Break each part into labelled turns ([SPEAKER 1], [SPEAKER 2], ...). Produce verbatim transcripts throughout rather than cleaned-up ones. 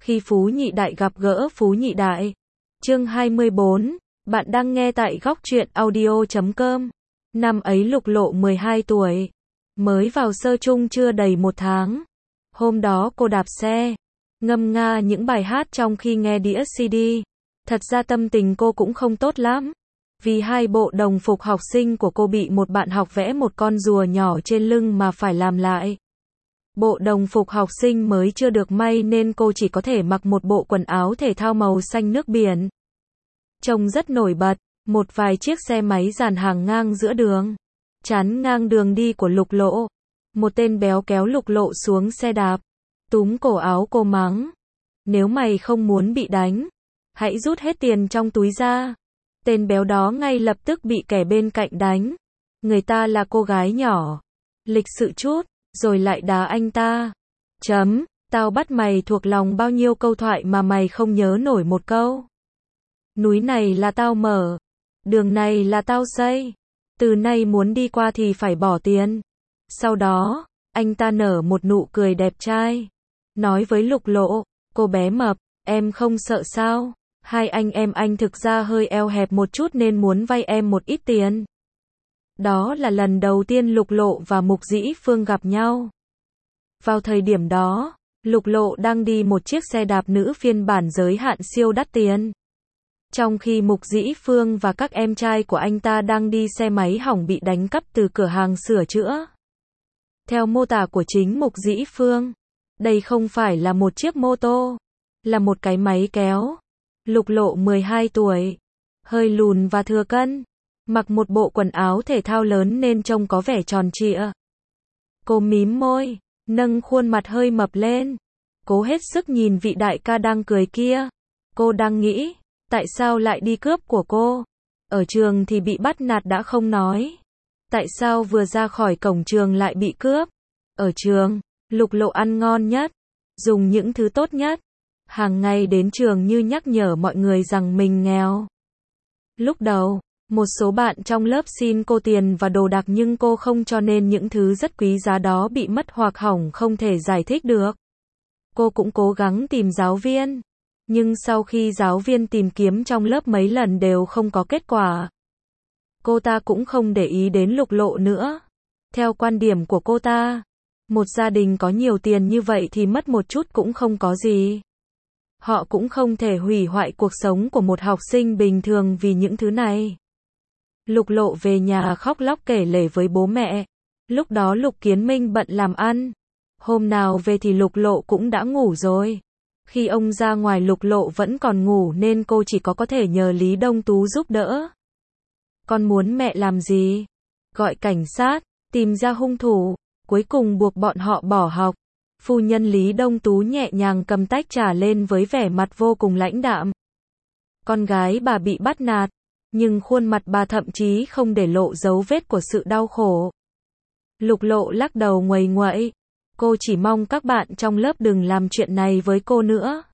[SPEAKER 1] Khi Phú Nhị Đại gặp gỡ Phú Nhị Đại. Chương hai mươi bốn, bạn đang nghe tại góc truyện audio chấm com. Năm ấy Lục Lộ mười hai tuổi, mới vào sơ chung chưa đầy một tháng. Hôm đó cô đạp xe, ngâm nga những bài hát trong khi nghe đĩa xê đê. Thật ra tâm tình cô cũng không tốt lắm, vì hai bộ đồng phục học sinh của cô bị một bạn học vẽ một con rùa nhỏ trên lưng mà phải làm lại. Bộ đồng phục học sinh mới chưa được may nên cô chỉ có thể mặc một bộ quần áo thể thao màu xanh nước biển. Trông rất nổi bật, một vài chiếc xe máy dàn hàng ngang giữa đường, chắn ngang đường đi của Lục Lộ. Một tên béo kéo Lục Lộ xuống xe đạp, túm cổ áo cô mắng: "Nếu mày không muốn bị đánh, hãy rút hết tiền trong túi ra." Tên béo đó ngay lập tức bị kẻ bên cạnh đánh. Người ta là cô gái nhỏ, lịch sự chút, rồi lại đá anh ta. Chấm, tao bắt mày thuộc lòng bao nhiêu câu thoại mà mày không nhớ nổi một câu. Núi này là tao mở, đường này là tao xây, từ nay muốn đi qua thì phải bỏ tiền. Sau đó, anh ta nở một nụ cười đẹp trai, nói với Lục Lộ: "Cô bé mập, em không sợ sao? Hai anh em anh thực ra hơi eo hẹp một chút nên muốn vay em một ít tiền." Đó là lần đầu tiên Lục Lộ và Mục Dĩ Phương gặp nhau. Vào thời điểm đó, Lục Lộ đang đi một chiếc xe đạp nữ phiên bản giới hạn siêu đắt tiền, trong khi Mục Dĩ Phương và các em trai của anh ta đang đi xe máy hỏng bị đánh cắp từ cửa hàng sửa chữa. Theo mô tả của chính Mục Dĩ Phương, đây không phải là một chiếc mô tô, là một cái máy kéo. Lục Lộ mười hai tuổi, hơi lùn và thừa cân, mặc một bộ quần áo thể thao lớn nên trông có vẻ tròn trịa. Cô mím môi, nâng khuôn mặt hơi mập lên, cố hết sức nhìn vị đại ca đang cười kia. Cô đang nghĩ, tại sao lại đi cướp của cô? Ở trường thì bị bắt nạt đã không nói, tại sao vừa ra khỏi cổng trường lại bị cướp? Ở trường, Lục Lộ ăn ngon nhất, dùng những thứ tốt nhất, hàng ngày đến trường như nhắc nhở mọi người rằng mình nghèo. Lúc đầu, một số bạn trong lớp xin cô tiền và đồ đạc nhưng cô không cho nên những thứ rất quý giá đó bị mất hoặc hỏng không thể giải thích được. Cô cũng cố gắng tìm giáo viên, nhưng sau khi giáo viên tìm kiếm trong lớp mấy lần đều không có kết quả. Cô ta cũng không để ý đến Lục Lộ nữa. Theo quan điểm của cô ta, một gia đình có nhiều tiền như vậy thì mất một chút cũng không có gì. Họ cũng không thể hủy hoại cuộc sống của một học sinh bình thường vì những thứ này. Lục Lộ về nhà khóc lóc kể lể với bố mẹ. Lúc đó Lục Kiến Minh bận làm ăn. Hôm nào về thì Lục Lộ cũng đã ngủ rồi. Khi ông ra ngoài Lục Lộ vẫn còn ngủ nên cô chỉ có có thể nhờ Lý Đông Tú giúp đỡ. Con muốn mẹ làm gì? Gọi cảnh sát, tìm ra hung thủ, cuối cùng buộc bọn họ bỏ học. Phu nhân Lý Đông Tú nhẹ nhàng cầm tách trà lên với vẻ mặt vô cùng lãnh đạm. Con gái bà bị bắt nạt, nhưng khuôn mặt bà thậm chí không để lộ dấu vết của sự đau khổ. Lục Lộ lắc đầu nguầy nguậy. Cô chỉ mong các bạn trong lớp đừng làm chuyện này với cô nữa.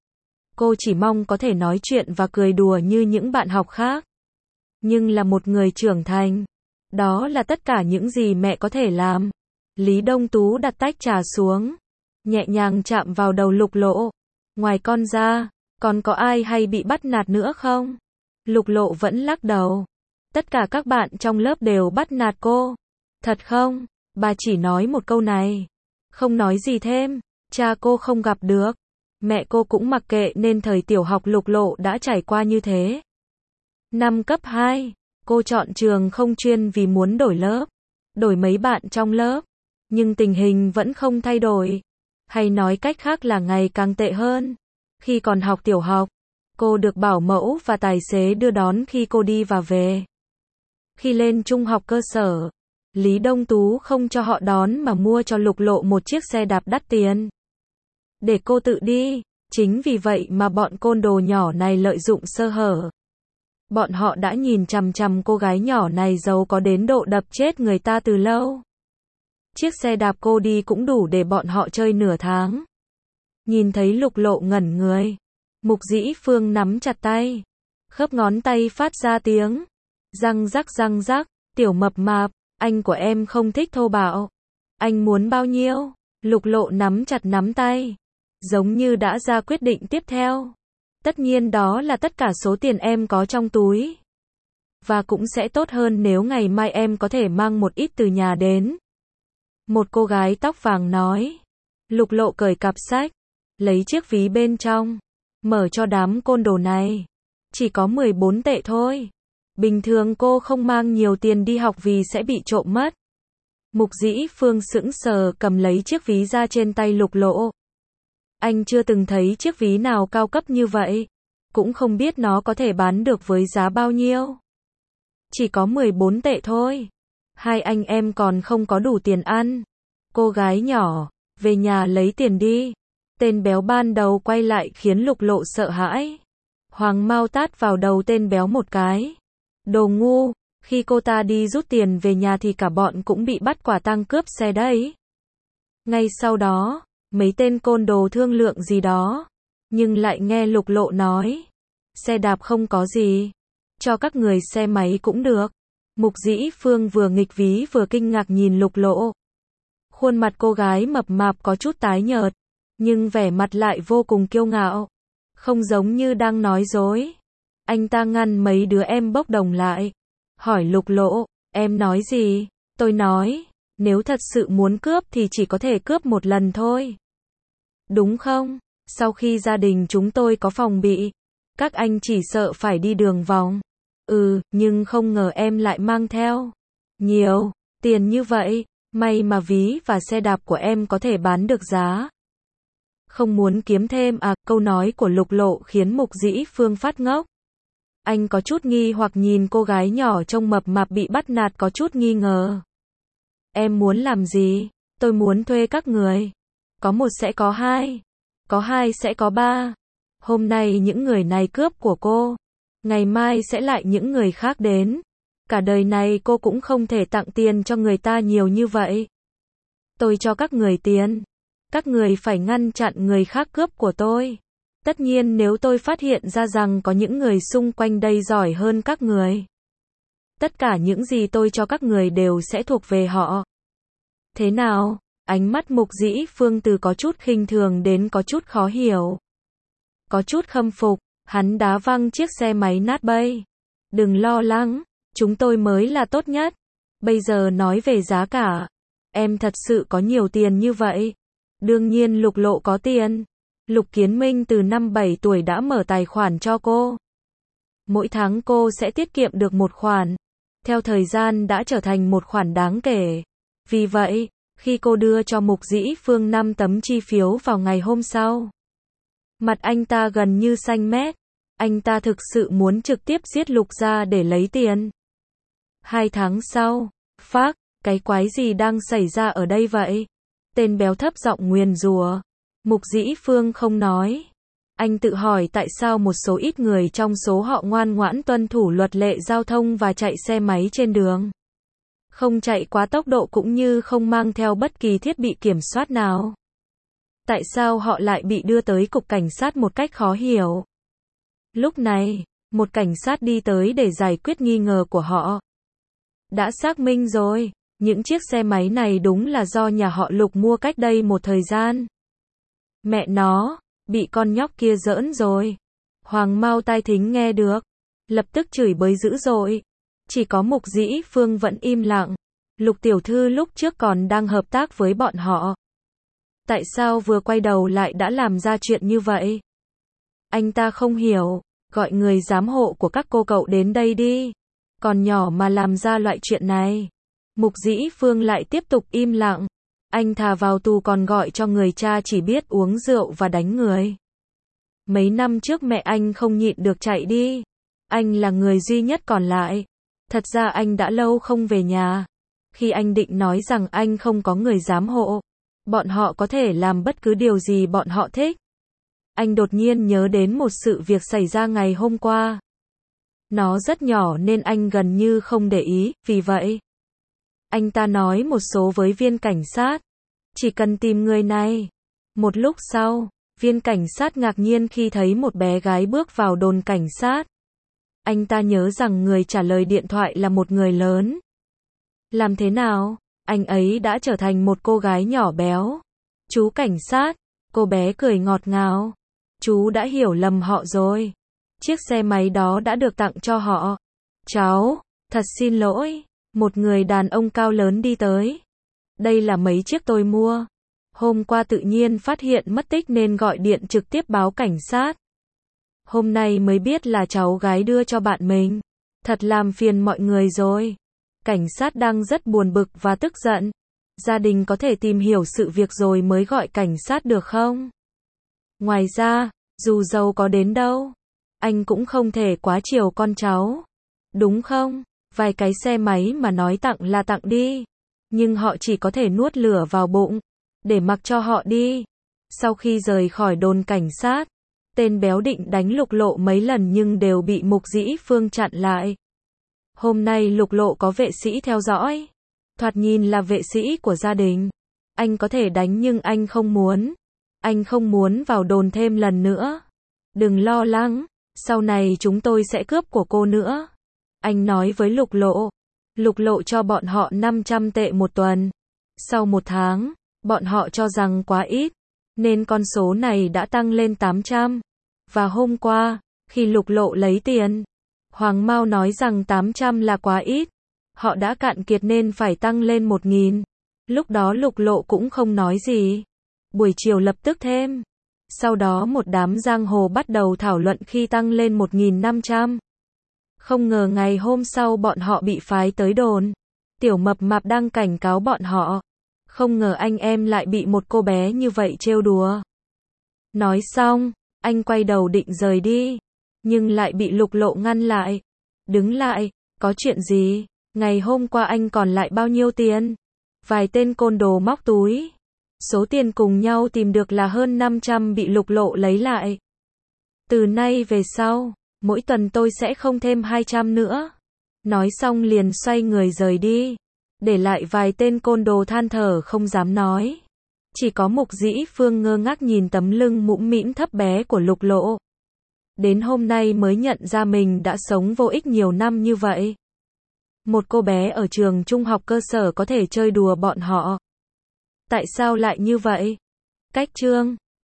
[SPEAKER 1] Cô chỉ mong có thể nói chuyện và cười đùa như những bạn học khác. Nhưng là một người trưởng thành, đó là tất cả những gì mẹ có thể làm. Lý Đông Tú đặt tách trà xuống, nhẹ nhàng chạm vào đầu Lục Lộ. Ngoài con ra, còn có ai hay bị bắt nạt nữa không? Lục Lộ vẫn lắc đầu. Tất cả các bạn trong lớp đều bắt nạt cô. Thật không? Bà chỉ nói một câu này, không nói gì thêm. Cha cô không gặp được, mẹ cô cũng mặc kệ nên thời tiểu học Lục Lộ đã trải qua như thế. Năm cấp hai, cô chọn trường không chuyên vì muốn đổi lớp, đổi mấy bạn trong lớp. Nhưng tình hình vẫn không thay đổi. Hay nói cách khác là ngày càng tệ hơn. Khi còn học tiểu học, cô được bảo mẫu và tài xế đưa đón khi cô đi và về. Khi lên trung học cơ sở, Lý Đông Tú không cho họ đón mà mua cho Lục Lộ một chiếc xe đạp đắt tiền, để cô tự đi. Chính vì vậy mà bọn côn đồ nhỏ này lợi dụng sơ hở. Bọn họ đã nhìn chằm chằm cô gái nhỏ này giàu có đến độ đập chết người ta từ lâu. Chiếc xe đạp cô đi cũng đủ để bọn họ chơi nửa tháng. Nhìn thấy Lục Lộ ngẩn người, Mục Dĩ Phương nắm chặt tay, khớp ngón tay phát ra tiếng răng rắc răng rắc. Tiểu mập mạp, anh của em không thích thô bạo. Anh muốn bao nhiêu? Lục Lộ nắm chặt nắm tay, giống như đã ra quyết định tiếp theo. Tất nhiên đó là tất cả số tiền em có trong túi. Và cũng sẽ tốt hơn nếu ngày mai em có thể mang một ít từ nhà đến. Một cô gái tóc vàng nói. Lục Lộ cởi cặp sách, lấy chiếc ví bên trong, mở cho đám côn đồ này. Chỉ có mười bốn tệ thôi. Bình thường cô không mang nhiều tiền đi học vì sẽ bị trộm mất. Mục Dĩ Phương sững sờ cầm lấy chiếc ví ra trên tay Lục Lộ. Anh chưa từng thấy chiếc ví nào cao cấp như vậy. Cũng không biết nó có thể bán được với giá bao nhiêu. Chỉ có mười bốn tệ thôi. Hai anh em còn không có đủ tiền ăn. Cô gái nhỏ, về nhà lấy tiền đi. Tên béo ban đầu quay lại khiến Lục Lộ sợ hãi. Hoàng Mao tát vào đầu tên béo một cái. Đồ ngu, khi cô ta đi rút tiền về nhà thì cả bọn cũng bị bắt quả tang cướp xe đấy. Ngay sau đó, mấy tên côn đồ thương lượng gì đó, nhưng lại nghe Lục Lộ nói. Xe đạp không có gì, cho các người xe máy cũng được. Mục Dĩ Phương vừa nghịch ví vừa kinh ngạc nhìn Lục Lộ. Khuôn mặt cô gái mập mạp có chút tái nhợt, nhưng vẻ mặt lại vô cùng kiêu ngạo, không giống như đang nói dối. Anh ta ngăn mấy đứa em bốc đồng lại, hỏi Lục Lộ, em nói gì? Tôi nói, nếu thật sự muốn cướp thì chỉ có thể cướp một lần thôi. Đúng không? Sau khi gia đình chúng tôi có phòng bị, các anh chỉ sợ phải đi đường vòng. Ừ, nhưng không ngờ em lại mang theo nhiều tiền như vậy. May mà ví và xe đạp của em có thể bán được giá. Không muốn kiếm thêm à? Câu nói của Lục Lộ khiến Mục Dĩ Phương phát ngốc. Anh có chút nghi hoặc nhìn cô gái nhỏ trông mập mạp bị bắt nạt có chút nghi ngờ. Em muốn làm gì? Tôi muốn thuê các người. Có một sẽ có hai. Có hai sẽ có ba. Hôm nay những người này cướp của cô. Ngày mai sẽ lại những người khác đến. Cả đời này cô cũng không thể tặng tiền cho người ta nhiều như vậy. Tôi cho các người tiền. Các người phải ngăn chặn người khác cướp của tôi. Tất nhiên nếu tôi phát hiện ra rằng có những người xung quanh đây giỏi hơn các người. Tất cả những gì tôi cho các người đều sẽ thuộc về họ. Thế nào? Ánh mắt Mục Dĩ Phương từ có chút khinh thường đến có chút khó hiểu. Có chút khâm phục, hắn đá văng chiếc xe máy nát bấy. Đừng lo lắng. Chúng tôi mới là tốt nhất. Bây giờ nói về giá cả. Em thật sự có nhiều tiền như vậy. Đương nhiên Lục Lộ có tiền. Lục Kiến Minh từ năm bảy tuổi đã mở tài khoản cho cô. Mỗi tháng cô sẽ tiết kiệm được một khoản. Theo thời gian đã trở thành một khoản đáng kể. Vì vậy, khi cô đưa cho Mục Dĩ Phương năm tấm chi phiếu vào ngày hôm sau, mặt anh ta gần như xanh mét. Anh ta thực sự muốn trực tiếp giết Lục gia để lấy tiền. Hai tháng sau, phác, cái quái gì đang xảy ra ở đây vậy? Tên béo thấp giọng nguyền rủa. Mục Dĩ Phương không nói. Anh tự hỏi tại sao một số ít người trong số họ ngoan ngoãn tuân thủ luật lệ giao thông và chạy xe máy trên đường. Không chạy quá tốc độ cũng như không mang theo bất kỳ thiết bị kiểm soát nào. Tại sao họ lại bị đưa tới cục cảnh sát một cách khó hiểu? Lúc này, một cảnh sát đi tới để giải quyết nghi ngờ của họ. Đã xác minh rồi, những chiếc xe máy này đúng là do nhà họ Lục mua cách đây một thời gian. Mẹ nó, bị con nhóc kia giỡn rồi. Hoàng Mao tai thính nghe được, lập tức chửi bới dữ dội. Chỉ có Mục Dĩ Phương vẫn im lặng. Lục tiểu thư lúc trước còn đang hợp tác với bọn họ. Tại sao vừa quay đầu lại đã làm ra chuyện như vậy? Anh ta không hiểu, gọi người giám hộ của các cô cậu đến đây đi. Còn nhỏ mà làm ra loại chuyện này. Mục Dĩ Phương lại tiếp tục im lặng. Anh thà vào tù còn gọi cho người cha chỉ biết uống rượu và đánh người. Mấy năm trước mẹ anh không nhịn được chạy đi. Anh là người duy nhất còn lại. Thật ra anh đã lâu không về nhà. Khi anh định nói rằng anh không có người giám hộ, bọn họ có thể làm bất cứ điều gì bọn họ thích. Anh đột nhiên nhớ đến một sự việc xảy ra ngày hôm qua. Nó rất nhỏ nên anh gần như không để ý, vì vậy anh ta nói một số với viên cảnh sát. Chỉ cần tìm người này. Một lúc sau, viên cảnh sát ngạc nhiên khi thấy một bé gái bước vào đồn cảnh sát. Anh ta nhớ rằng người trả lời điện thoại là một người lớn. Làm thế nào? Anh ấy đã trở thành một cô gái nhỏ béo. Chú cảnh sát, Cô bé cười ngọt ngào. Chú đã hiểu lầm họ rồi. Chiếc xe máy đó đã được tặng cho họ. Cháu, thật xin lỗi. Một người đàn ông cao lớn đi tới. Đây là mấy chiếc tôi mua. Hôm qua tự nhiên phát hiện mất tích nên gọi điện trực tiếp báo cảnh sát. Hôm nay mới biết là cháu gái đưa cho bạn mình. Thật làm phiền mọi người rồi. Cảnh sát đang rất buồn bực và tức giận. Gia đình có thể tìm hiểu sự việc rồi mới gọi cảnh sát được không? Ngoài ra, dù giàu có đến đâu, anh cũng không thể quá chiều con cháu. Đúng không? Vài cái xe máy mà nói tặng là tặng đi. Nhưng họ chỉ có thể nuốt lửa vào bụng. Để mặc cho họ đi. Sau khi rời khỏi đồn cảnh sát, tên béo định đánh Lục Lộ mấy lần nhưng đều bị Mục Dĩ Phương chặn lại. Hôm nay Lục Lộ có vệ sĩ theo dõi. Thoạt nhìn là vệ sĩ của gia đình. Anh có thể đánh nhưng anh không muốn. Anh không muốn vào đồn thêm lần nữa. Đừng lo lắng, sau này chúng tôi sẽ cướp của cô nữa. Anh nói với Lục Lộ. Lục Lộ cho bọn họ năm trăm tệ một tuần. Sau một tháng, bọn họ cho rằng quá ít, nên con số này đã tăng lên tám trăm. Và hôm qua, khi Lục Lộ lấy tiền, Hoàng Mao nói rằng tám trăm là quá ít. Họ đã cạn kiệt nên phải tăng lên một nghìn. Lúc đó Lục Lộ cũng không nói gì. Buổi chiều lập tức thêm. Sau đó một đám giang hồ bắt đầu thảo luận khi tăng lên một nghìn năm trăm. Không ngờ ngày hôm sau bọn họ bị phái tới đồn. Tiểu Mập Mạp đang cảnh cáo bọn họ. Không ngờ anh em lại bị một cô bé như vậy trêu đùa. Nói xong, anh quay đầu định rời đi. Nhưng lại bị Lục Lộ ngăn lại. Đứng lại, có chuyện gì? Ngày hôm qua anh còn lại bao nhiêu tiền? Vài tên côn đồ móc túi. Số tiền cùng nhau tìm được là hơn năm trăm bị Lục Lộ lấy lại. Từ nay về sau, mỗi tuần tôi sẽ không thêm hai trăm nữa. Nói xong liền xoay người rời đi. Để lại vài tên côn đồ than thở không dám nói. Chỉ có Mục Dĩ Phương ngơ ngác nhìn tấm lưng mũm mĩm thấp bé của Lục Lộ. Đến hôm nay mới nhận ra mình đã sống vô ích nhiều năm như vậy. Một cô bé ở trường trung học cơ sở có thể chơi đùa bọn họ. Tại sao lại như vậy? Cách chương